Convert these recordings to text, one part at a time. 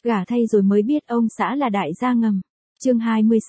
Gả thay rồi mới biết ông xã là đại gia ngầm. Chương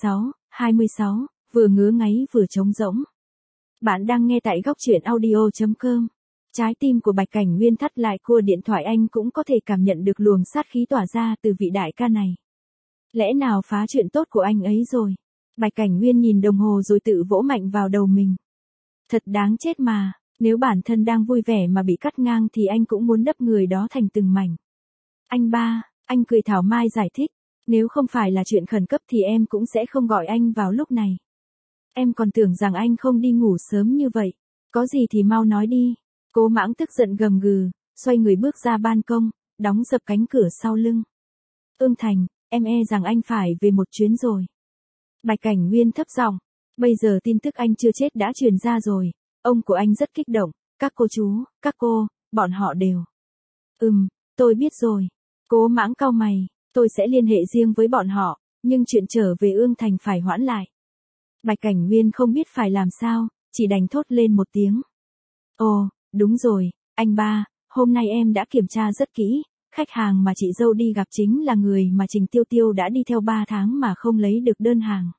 26, vừa ngứa ngáy vừa trống rỗng. Bạn đang nghe tại góc truyện audio.com. Trái tim của Bạch Cảnh Nguyên thắt lại cua điện thoại, anh cũng có thể cảm nhận được luồng sát khí tỏa ra từ vị đại ca này. Lẽ nào phá chuyện tốt của anh ấy rồi? Bạch Cảnh Nguyên nhìn đồng hồ rồi tự vỗ mạnh vào đầu mình. Thật đáng chết mà, nếu bản thân đang vui vẻ mà bị cắt ngang thì anh cũng muốn đập người đó thành từng mảnh. Anh ba, anh cười thảo mai giải thích, nếu không phải là chuyện khẩn cấp thì em cũng sẽ không gọi anh vào lúc này. Em còn tưởng rằng anh không đi ngủ sớm như vậy, có gì thì mau nói đi. Cố Mãng tức giận gầm gừ, xoay người bước ra ban công, đóng sập cánh cửa sau lưng. Ương Thành, em e rằng anh phải về một chuyến rồi. Bạch Cảnh Nguyên thấp giọng, bây giờ tin tức anh chưa chết đã truyền ra rồi, ông của anh rất kích động, các cô chú, các cô, bọn họ đều. Tôi biết rồi. Cố Mãng cau mày, tôi sẽ liên hệ riêng với bọn họ, nhưng chuyện trở về Ương Thành phải hoãn lại. Bạch Cảnh Nguyên không biết phải làm sao, chỉ đành thốt lên một tiếng. Ồ, đúng rồi, anh ba, hôm nay em đã kiểm tra rất kỹ, khách hàng mà chị dâu đi gặp chính là người mà Trình Tiêu Tiêu đã đi theo 3 tháng mà không lấy được đơn hàng.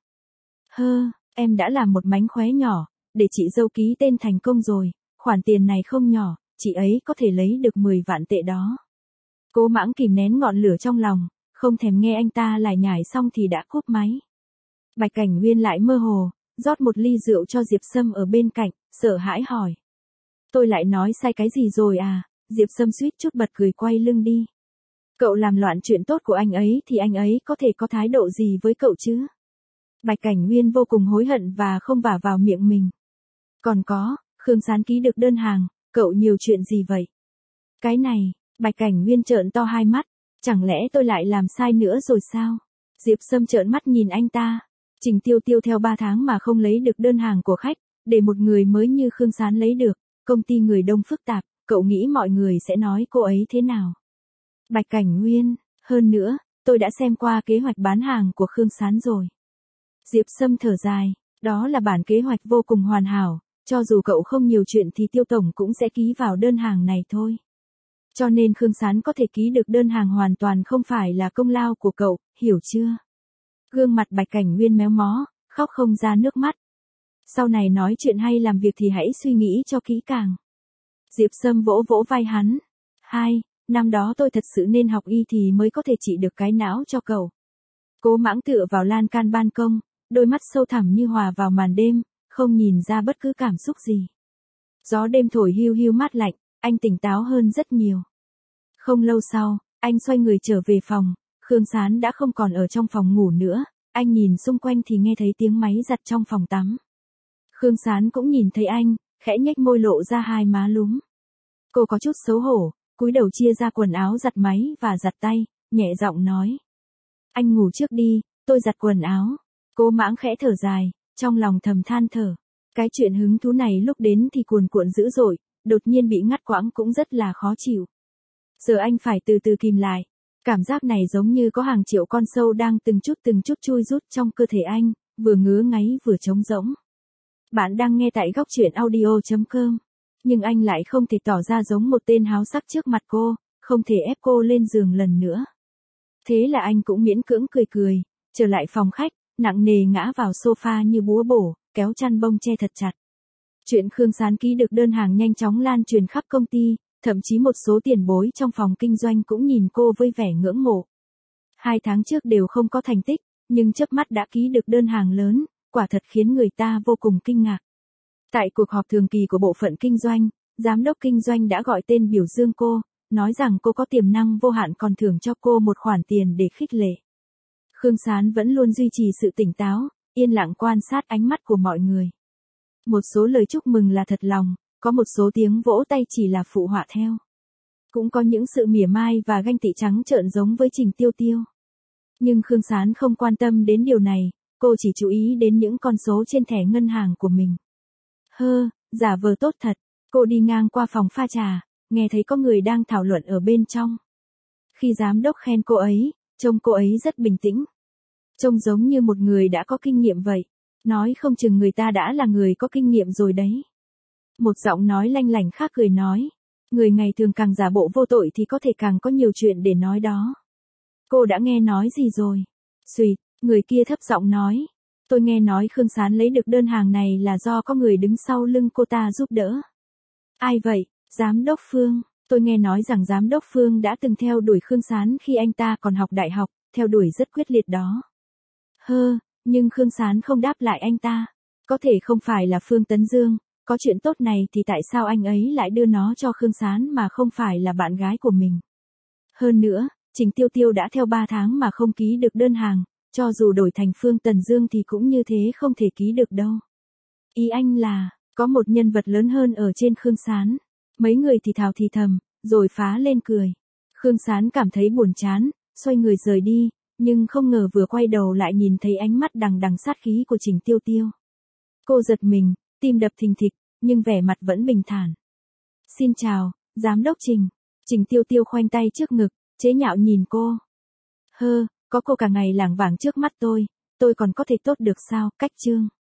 Em đã làm một mánh khóe nhỏ, để chị dâu ký tên thành công rồi, khoản tiền này không nhỏ, chị ấy có thể lấy được 10 vạn tệ đó. Cố Mãng kìm nén ngọn lửa trong lòng, không thèm nghe anh ta lải nhải xong thì đã cúp máy. Bạch Cảnh Nguyên lại mơ hồ, rót một ly rượu cho Diệp Sâm ở bên cạnh, sợ hãi hỏi. Tôi lại nói sai cái gì rồi à? Diệp Sâm suýt chút bật cười quay lưng đi. Cậu làm loạn chuyện tốt của anh ấy thì anh ấy có thể có thái độ gì với cậu chứ? Bạch Cảnh Nguyên vô cùng hối hận và không vả vào miệng mình. Còn có, Khương Sán ký được đơn hàng, cậu nhiều chuyện gì vậy? Cái này, Bạch Cảnh Nguyên trợn to hai mắt, chẳng lẽ tôi lại làm sai nữa rồi sao? Diệp Sâm trợn mắt nhìn anh ta. Trình Tiêu Tiêu theo 3 tháng mà không lấy được đơn hàng của khách, để một người mới như Khương Sán lấy được, công ty người đông phức tạp, cậu nghĩ mọi người sẽ nói cô ấy thế nào? Bạch Cảnh Nguyên, hơn nữa, tôi đã xem qua kế hoạch bán hàng của Khương Sán rồi. Diệp Sâm thở dài, đó là bản kế hoạch vô cùng hoàn hảo, cho dù cậu không nhiều chuyện thì Tiêu Tổng cũng sẽ ký vào đơn hàng này thôi. Cho nên Khương Sán có thể ký được đơn hàng hoàn toàn không phải là công lao của cậu, hiểu chưa? Gương mặt Bạch Cảnh Nguyên méo mó, khóc không ra nước mắt. Sau này nói chuyện hay làm việc thì hãy suy nghĩ cho kỹ càng. Diệp Sâm vỗ vỗ vai hắn. Năm đó tôi thật sự nên học y thì mới có thể trị được cái não cho cậu. Cố Mãng tựa vào lan can ban công, đôi mắt sâu thẳm như hòa vào màn đêm, không nhìn ra bất cứ cảm xúc gì. Gió đêm thổi hiu hiu mát lạnh, anh tỉnh táo hơn rất nhiều. Không lâu sau, anh xoay người trở về phòng, Khương Sán đã không còn ở trong phòng ngủ nữa, anh nhìn xung quanh thì nghe thấy tiếng máy giặt trong phòng tắm. Khương Sán cũng nhìn thấy anh, khẽ nhếch môi lộ ra hai má lúm. Cô có chút xấu hổ, cúi đầu chia ra quần áo giặt máy và giặt tay, nhẹ giọng nói. Anh ngủ trước đi, tôi giặt quần áo. Cố Mãng khẽ thở dài, trong lòng thầm than thở. Cái chuyện hứng thú này lúc đến thì cuồn cuộn dữ dội, đột nhiên bị ngắt quãng cũng rất là khó chịu. Giờ anh phải từ từ kìm lại. Cảm giác này giống như có hàng triệu con sâu đang từng chút chui rút trong cơ thể anh, vừa ngứa ngáy vừa trống rỗng. Bạn đang nghe tại góc truyện audio.com. Nhưng anh lại không thể tỏ ra giống một tên háo sắc trước mặt cô, không thể ép cô lên giường lần nữa. Thế là anh cũng miễn cưỡng cười, trở lại phòng khách, nặng nề ngã vào sofa như búa bổ, kéo chăn bông che thật chặt. Chuyện Khương Sán ký được đơn hàng nhanh chóng lan truyền khắp công ty, thậm chí một số tiền bối trong phòng kinh doanh cũng nhìn cô với vẻ ngưỡng mộ. 2 tháng trước đều không có thành tích, nhưng chớp mắt đã ký được đơn hàng lớn, quả thật khiến người ta vô cùng kinh ngạc. Tại cuộc họp thường kỳ của bộ phận kinh doanh, giám đốc kinh doanh đã gọi tên biểu dương cô, nói rằng cô có tiềm năng vô hạn còn thưởng cho cô một khoản tiền để khích lệ. Khương Sán vẫn luôn duy trì sự tỉnh táo, yên lặng quan sát ánh mắt của mọi người. Một số lời chúc mừng là thật lòng, có một số tiếng vỗ tay chỉ là phụ họa theo. Cũng có những sự mỉa mai và ganh tị trắng trợn giống với Trình Tiêu Tiêu. Nhưng Khương Sán không quan tâm đến điều này, cô chỉ chú ý đến những con số trên thẻ ngân hàng của mình. Giả vờ tốt thật, cô đi ngang qua phòng pha trà, nghe thấy có người đang thảo luận ở bên trong. Khi giám đốc khen cô ấy, trông cô ấy rất bình tĩnh. Trông giống như một người đã có kinh nghiệm vậy, nói không chừng người ta đã là người có kinh nghiệm rồi đấy. Một giọng nói lanh lảnh khác cười nói, người ngày thường càng giả bộ vô tội thì có thể càng có nhiều chuyện để nói đó. Cô đã nghe nói gì rồi? Xùyệt, người kia thấp giọng nói. Tôi nghe nói Khương Sán lấy được đơn hàng này là do có người đứng sau lưng cô ta giúp đỡ. Ai vậy? Giám đốc Phương. Tôi nghe nói rằng giám đốc Phương đã từng theo đuổi Khương Sán khi anh ta còn học đại học, theo đuổi rất quyết liệt đó. Nhưng Khương Sán không đáp lại anh ta. Có thể không phải là Phương Tấn Dương, có chuyện tốt này thì tại sao anh ấy lại đưa nó cho Khương Sán mà không phải là bạn gái của mình. Hơn nữa, Trình Tiêu Tiêu đã theo 3 tháng mà không ký được đơn hàng, cho dù đổi thành Phương Tấn Dương thì cũng như thế không thể ký được đâu. Ý anh là, có một nhân vật lớn hơn ở trên Khương Sán. Mấy người thì thào thì thầm, rồi phá lên cười. Khương Sán cảm thấy buồn chán, xoay người rời đi, nhưng không ngờ vừa quay đầu lại nhìn thấy ánh mắt đằng đằng sát khí của Trình Tiêu Tiêu. Cô giật mình, tim đập thình thịch, nhưng vẻ mặt vẫn bình thản. Xin chào, giám đốc Trình. Trình Tiêu Tiêu khoanh tay trước ngực, chế nhạo nhìn cô. Có cô cả ngày lảng vảng trước mắt tôi còn có thể tốt được sao, cách chương.